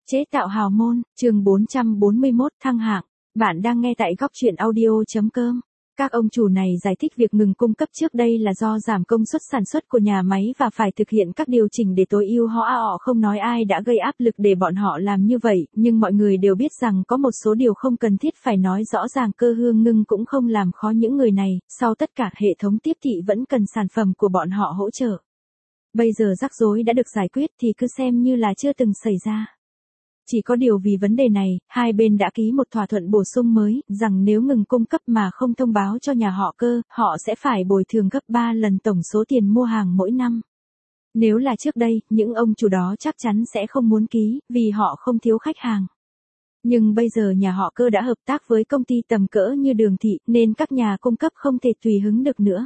Chế tạo hào môn, chương 441 thăng hạng. Bạn đang nghe tại góc truyện audio.com. Các ông chủ này giải thích việc ngừng cung cấp trước đây là do giảm công suất sản xuất của nhà máy và phải thực hiện các điều chỉnh để tối ưu họ không nói ai đã gây áp lực để bọn họ làm như vậy, nhưng mọi người đều biết rằng có một số điều không cần thiết phải nói rõ ràng. Cơ Hương Ngưng cũng không làm khó những người này, sau tất cả hệ thống tiếp thị vẫn cần sản phẩm của bọn họ hỗ trợ. Bây giờ rắc rối đã được giải quyết thì cứ xem như là chưa từng xảy ra. Chỉ có điều vì vấn đề này, hai bên đã ký một thỏa thuận bổ sung mới, rằng nếu ngừng cung cấp mà không thông báo cho nhà họ Cơ, họ sẽ phải bồi thường gấp 3 lần tổng số tiền mua hàng mỗi năm. Nếu là trước đây, những ông chủ đó chắc chắn sẽ không muốn ký, vì họ không thiếu khách hàng. Nhưng bây giờ nhà họ Cơ đã hợp tác với công ty tầm cỡ như Đường Thị, nên các nhà cung cấp không thể tùy hứng được nữa.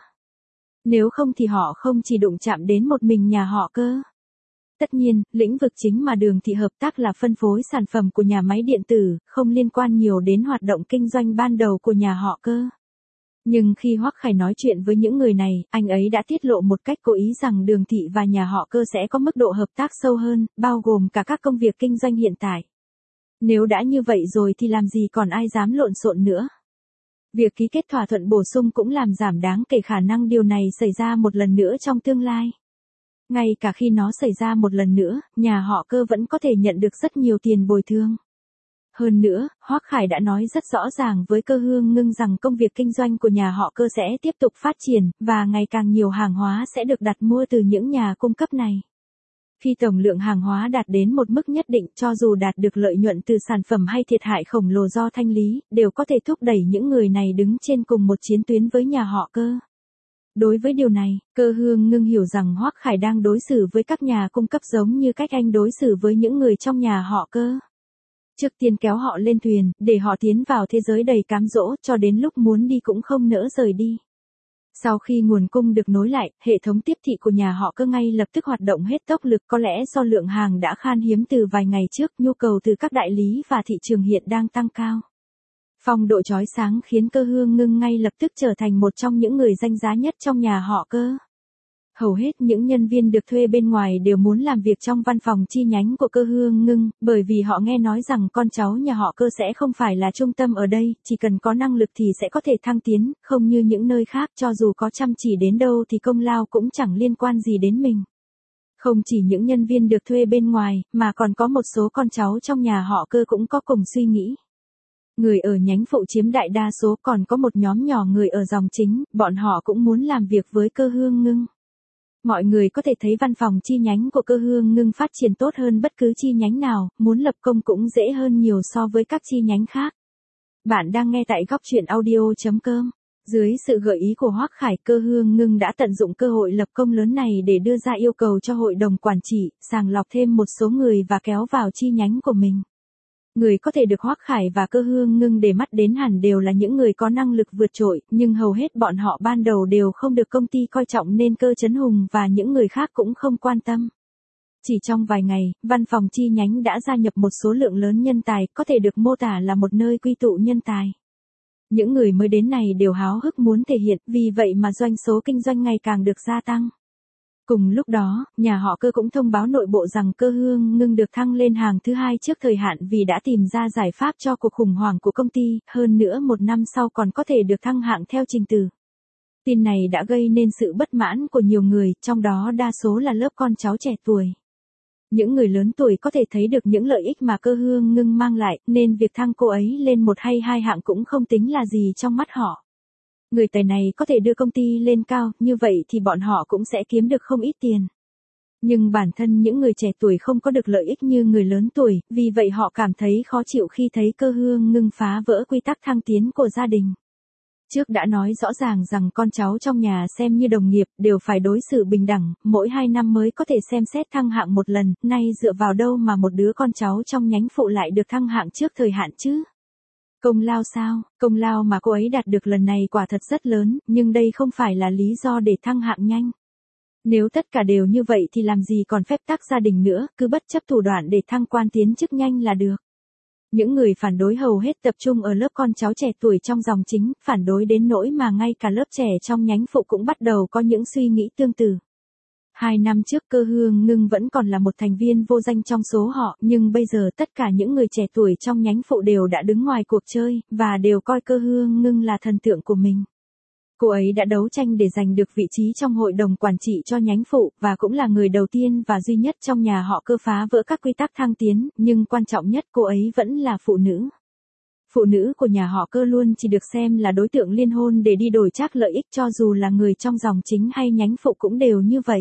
Nếu không thì họ không chỉ đụng chạm đến một mình nhà họ Cơ. Tất nhiên, lĩnh vực chính mà Đường Thị hợp tác là phân phối sản phẩm của nhà máy điện tử, không liên quan nhiều đến hoạt động kinh doanh ban đầu của nhà họ Cơ. Nhưng khi Hoắc Khải nói chuyện với những người này, anh ấy đã tiết lộ một cách cố ý rằng Đường Thị và nhà họ Cơ sẽ có mức độ hợp tác sâu hơn, bao gồm cả các công việc kinh doanh hiện tại. Nếu đã như vậy rồi thì làm gì còn ai dám lộn xộn nữa. Việc ký kết thỏa thuận bổ sung cũng làm giảm đáng kể khả năng điều này xảy ra một lần nữa trong tương lai. Ngay cả khi nó xảy ra một lần nữa, nhà họ Cơ vẫn có thể nhận được rất nhiều tiền bồi thường. Hơn nữa, Hoắc Khải đã nói rất rõ ràng với Cơ Hương Ngưng rằng công việc kinh doanh của nhà họ Cơ sẽ tiếp tục phát triển, và ngày càng nhiều hàng hóa sẽ được đặt mua từ những nhà cung cấp này. Khi tổng lượng hàng hóa đạt đến một mức nhất định, cho dù đạt được lợi nhuận từ sản phẩm hay thiệt hại khổng lồ do thanh lý, đều có thể thúc đẩy những người này đứng trên cùng một chiến tuyến với nhà họ Cơ. Đối với điều này, Cơ Hương Ngưng hiểu rằng Hoắc Khải đang đối xử với các nhà cung cấp giống như cách anh đối xử với những người trong nhà họ Cơ. Trước tiên kéo họ lên thuyền, để họ tiến vào thế giới đầy cám dỗ, cho đến lúc muốn đi cũng không nỡ rời đi. Sau khi nguồn cung được nối lại, hệ thống tiếp thị của nhà họ Cơ ngay lập tức hoạt động hết tốc lực, có lẽ do lượng hàng đã khan hiếm từ vài ngày trước, nhu cầu từ các đại lý và thị trường hiện đang tăng cao. Phong độ chói sáng khiến Cơ Hương Ngưng ngay lập tức trở thành một trong những người danh giá nhất trong nhà họ Cơ. Hầu hết những nhân viên được thuê bên ngoài đều muốn làm việc trong văn phòng chi nhánh của Cơ Hương Ngưng, bởi vì họ nghe nói rằng con cháu nhà họ Cơ sẽ không phải là trung tâm ở đây, chỉ cần có năng lực thì sẽ có thể thăng tiến, không như những nơi khác, cho dù có chăm chỉ đến đâu thì công lao cũng chẳng liên quan gì đến mình. Không chỉ những nhân viên được thuê bên ngoài, mà còn có một số con cháu trong nhà họ Cơ cũng có cùng suy nghĩ. Người ở nhánh phụ chiếm đại đa số, còn có một nhóm nhỏ người ở dòng chính, bọn họ cũng muốn làm việc với Cơ Hương Ngưng. Mọi người có thể thấy văn phòng chi nhánh của Cơ Hương Ngưng phát triển tốt hơn bất cứ chi nhánh nào, muốn lập công cũng dễ hơn nhiều so với các chi nhánh khác. Bạn đang nghe tại góc truyện audio.com. Dưới sự gợi ý của Hoắc Khải, Cơ Hương Ngưng đã tận dụng cơ hội lập công lớn này để đưa ra yêu cầu cho hội đồng quản trị, sàng lọc thêm một số người và kéo vào chi nhánh của mình. Người có thể được Hoắc Khải và Cơ Hương Ngưng để mắt đến hẳn đều là những người có năng lực vượt trội, nhưng hầu hết bọn họ ban đầu đều không được công ty coi trọng nên Cơ Chấn Hùng và những người khác cũng không quan tâm. Chỉ trong vài ngày, văn phòng chi nhánh đã gia nhập một số lượng lớn nhân tài, có thể được mô tả là một nơi quy tụ nhân tài. Những người mới đến này đều háo hức muốn thể hiện, vì vậy mà doanh số kinh doanh ngày càng được gia tăng. Cùng lúc đó, nhà họ Cơ cũng thông báo nội bộ rằng Cơ Hương Ngưng được thăng lên hàng thứ 2 trước thời hạn vì đã tìm ra giải pháp cho cuộc khủng hoảng của công ty, hơn nữa một năm sau còn có thể được thăng hạng theo trình tự. Tin này đã gây nên sự bất mãn của nhiều người, trong đó đa số là lớp con cháu trẻ tuổi. Những người lớn tuổi có thể thấy được những lợi ích mà Cơ Hương Ngưng mang lại, nên việc thăng cô ấy lên 1 hay 2 hạng cũng không tính là gì trong mắt họ. Người tài này có thể đưa công ty lên cao, như vậy thì bọn họ cũng sẽ kiếm được không ít tiền. Nhưng bản thân những người trẻ tuổi không có được lợi ích như người lớn tuổi, vì vậy họ cảm thấy khó chịu khi thấy Cơ Hương Ngưng phá vỡ quy tắc thăng tiến của gia đình. Trước đã nói rõ ràng rằng con cháu trong nhà xem như đồng nghiệp, đều phải đối xử bình đẳng, mỗi 2 năm mới có thể xem xét thăng hạng một lần, nay dựa vào đâu mà một đứa con cháu trong nhánh phụ lại được thăng hạng trước thời hạn chứ? Công lao sao? Công lao mà cô ấy đạt được lần này quả thật rất lớn, nhưng đây không phải là lý do để thăng hạng nhanh. Nếu tất cả đều như vậy thì làm gì còn phép tắc gia đình nữa, cứ bất chấp thủ đoạn để thăng quan tiến chức nhanh là được. Những người phản đối hầu hết tập trung ở lớp con cháu trẻ tuổi trong dòng chính, phản đối đến nỗi mà ngay cả lớp trẻ trong nhánh phụ cũng bắt đầu có những suy nghĩ tương tự. 2 năm trước Cơ Hương Ngưng vẫn còn là một thành viên vô danh trong số họ, nhưng bây giờ tất cả những người trẻ tuổi trong nhánh phụ đều đã đứng ngoài cuộc chơi, và đều coi Cơ Hương Ngưng là thần tượng của mình. Cô ấy đã đấu tranh để giành được vị trí trong hội đồng quản trị cho nhánh phụ, và cũng là người đầu tiên và duy nhất trong nhà họ Cơ phá vỡ các quy tắc thăng tiến, nhưng quan trọng nhất cô ấy vẫn là phụ nữ. Phụ nữ của nhà họ Cơ luôn chỉ được xem là đối tượng liên hôn để đi đổi trác lợi ích, cho dù là người trong dòng chính hay nhánh phụ cũng đều như vậy.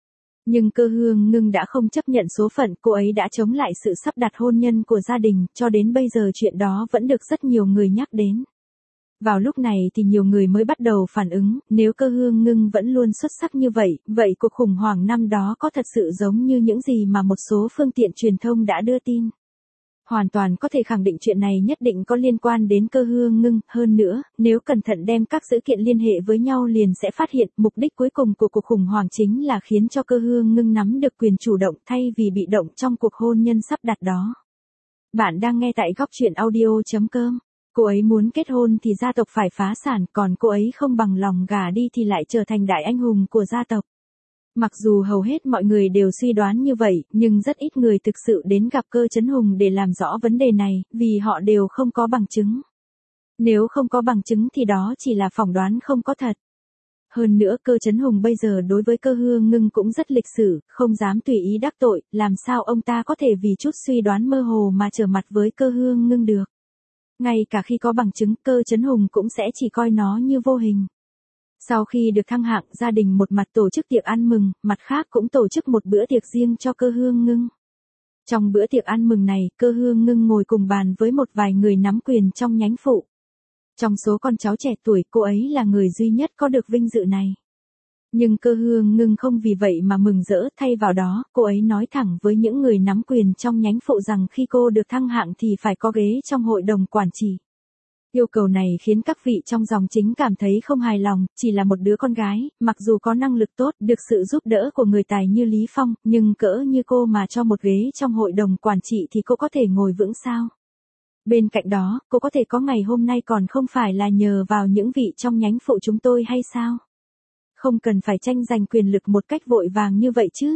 Nhưng Cơ Hương Ngưng đã không chấp nhận số phận, cô ấy đã chống lại sự sắp đặt hôn nhân của gia đình, cho đến bây giờ chuyện đó vẫn được rất nhiều người nhắc đến. Vào lúc này thì nhiều người mới bắt đầu phản ứng, nếu Cơ Hương Ngưng vẫn luôn xuất sắc như vậy, vậy cuộc khủng hoảng năm đó có thật sự giống như những gì mà một số phương tiện truyền thông đã đưa tin? Hoàn toàn có thể khẳng định chuyện này nhất định có liên quan đến Cơ Hương Ngưng, hơn nữa, nếu cẩn thận đem các dữ kiện liên hệ với nhau liền sẽ phát hiện, mục đích cuối cùng của cuộc khủng hoảng chính là khiến cho Cơ Hương Ngưng nắm được quyền chủ động thay vì bị động trong cuộc hôn nhân sắp đặt đó. Bạn đang nghe tại góc truyện audio.com. Cô ấy muốn kết hôn thì gia tộc phải phá sản, còn cô ấy không bằng lòng gả đi thì lại trở thành đại anh hùng của gia tộc. Mặc dù hầu hết mọi người đều suy đoán như vậy, nhưng rất ít người thực sự đến gặp Cơ Chấn Hùng để làm rõ vấn đề này, vì họ đều không có bằng chứng. Nếu không có bằng chứng thì đó chỉ là phỏng đoán không có thật. Hơn nữa Cơ Chấn Hùng bây giờ đối với Cơ Hương Ngưng cũng rất lịch sự, không dám tùy ý đắc tội, làm sao ông ta có thể vì chút suy đoán mơ hồ mà trở mặt với Cơ Hương Ngưng được. Ngay cả khi có bằng chứng, Cơ Chấn Hùng cũng sẽ chỉ coi nó như vô hình. Sau khi được thăng hạng, gia đình một mặt tổ chức tiệc ăn mừng, mặt khác cũng tổ chức một bữa tiệc riêng cho Cơ Hương Ngưng. Trong bữa tiệc ăn mừng này, Cơ Hương Ngưng ngồi cùng bàn với một vài người nắm quyền trong nhánh phụ. Trong số con cháu trẻ tuổi, cô ấy là người duy nhất có được vinh dự này. Nhưng Cơ Hương Ngưng không vì vậy mà mừng rỡ, thay vào đó, cô ấy nói thẳng với những người nắm quyền trong nhánh phụ rằng khi cô được thăng hạng thì phải có ghế trong hội đồng quản trị. Yêu cầu này khiến các vị trong dòng chính cảm thấy không hài lòng, chỉ là một đứa con gái, mặc dù có năng lực tốt, được sự giúp đỡ của người tài như Lý Phong, nhưng cỡ như cô mà cho một ghế trong hội đồng quản trị thì cô có thể ngồi vững sao? Bên cạnh đó, cô có thể có ngày hôm nay còn không phải là nhờ vào những vị trong nhánh phụ chúng tôi hay sao? Không cần phải tranh giành quyền lực một cách vội vàng như vậy chứ.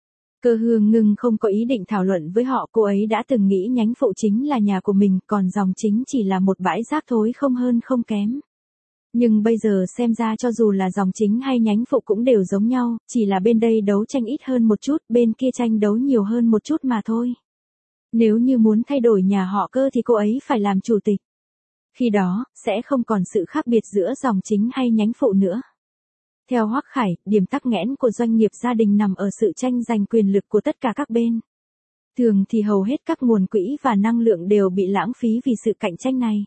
Cơ Hương Ngưng không có ý định thảo luận với họ, cô ấy đã từng nghĩ nhánh phụ chính là nhà của mình, còn dòng chính chỉ là một bãi rác thối không hơn không kém. Nhưng bây giờ xem ra cho dù là dòng chính hay nhánh phụ cũng đều giống nhau, chỉ là bên đây đấu tranh ít hơn một chút, bên kia tranh đấu nhiều hơn một chút mà thôi. Nếu như muốn thay đổi nhà họ Cơ thì cô ấy phải làm chủ tịch. Khi đó, sẽ không còn sự khác biệt giữa dòng chính hay nhánh phụ nữa. Theo Hoắc Khải, điểm tắc nghẽn của doanh nghiệp gia đình nằm ở sự tranh giành quyền lực của tất cả các bên. Thường thì hầu hết các nguồn quỹ và năng lượng đều bị lãng phí vì sự cạnh tranh này.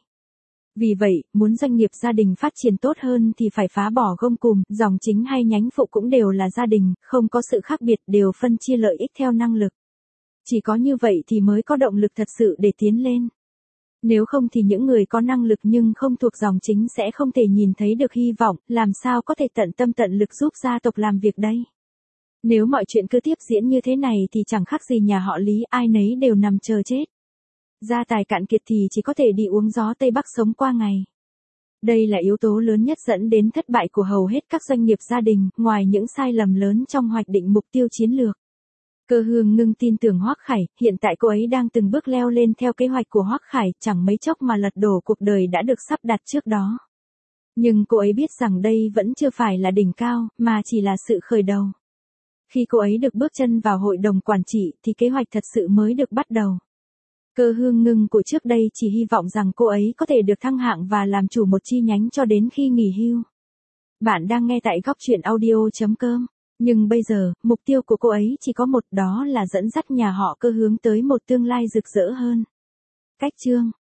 Vì vậy, muốn doanh nghiệp gia đình phát triển tốt hơn thì phải phá bỏ gông cùm, dòng chính hay nhánh phụ cũng đều là gia đình, không có sự khác biệt, đều phân chia lợi ích theo năng lực. Chỉ có như vậy thì mới có động lực thật sự để tiến lên. Nếu không thì những người có năng lực nhưng không thuộc dòng chính sẽ không thể nhìn thấy được hy vọng, làm sao có thể tận tâm tận lực giúp gia tộc làm việc đây. Nếu mọi chuyện cứ tiếp diễn như thế này thì chẳng khác gì nhà họ Lý, ai nấy đều nằm chờ chết. Gia tài cạn kiệt thì chỉ có thể đi uống gió Tây Bắc sống qua ngày. Đây là yếu tố lớn nhất dẫn đến thất bại của hầu hết các doanh nghiệp gia đình, ngoài những sai lầm lớn trong hoạch định mục tiêu chiến lược. Cơ Hương Ngưng tin tưởng Hoắc Khải, hiện tại cô ấy đang từng bước leo lên theo kế hoạch của Hoắc Khải, chẳng mấy chốc mà lật đổ cuộc đời đã được sắp đặt trước đó. Nhưng cô ấy biết rằng đây vẫn chưa phải là đỉnh cao, mà chỉ là sự khởi đầu. Khi cô ấy được bước chân vào hội đồng quản trị thì kế hoạch thật sự mới được bắt đầu. Cơ Hương Ngưng của trước đây chỉ hy vọng rằng cô ấy có thể được thăng hạng và làm chủ một chi nhánh cho đến khi nghỉ hưu. Bạn đang nghe tại góc truyện audio.com. Nhưng bây giờ, mục tiêu của cô ấy chỉ có một, đó là dẫn dắt nhà họ Cơ hướng tới một tương lai rực rỡ hơn. Cách chương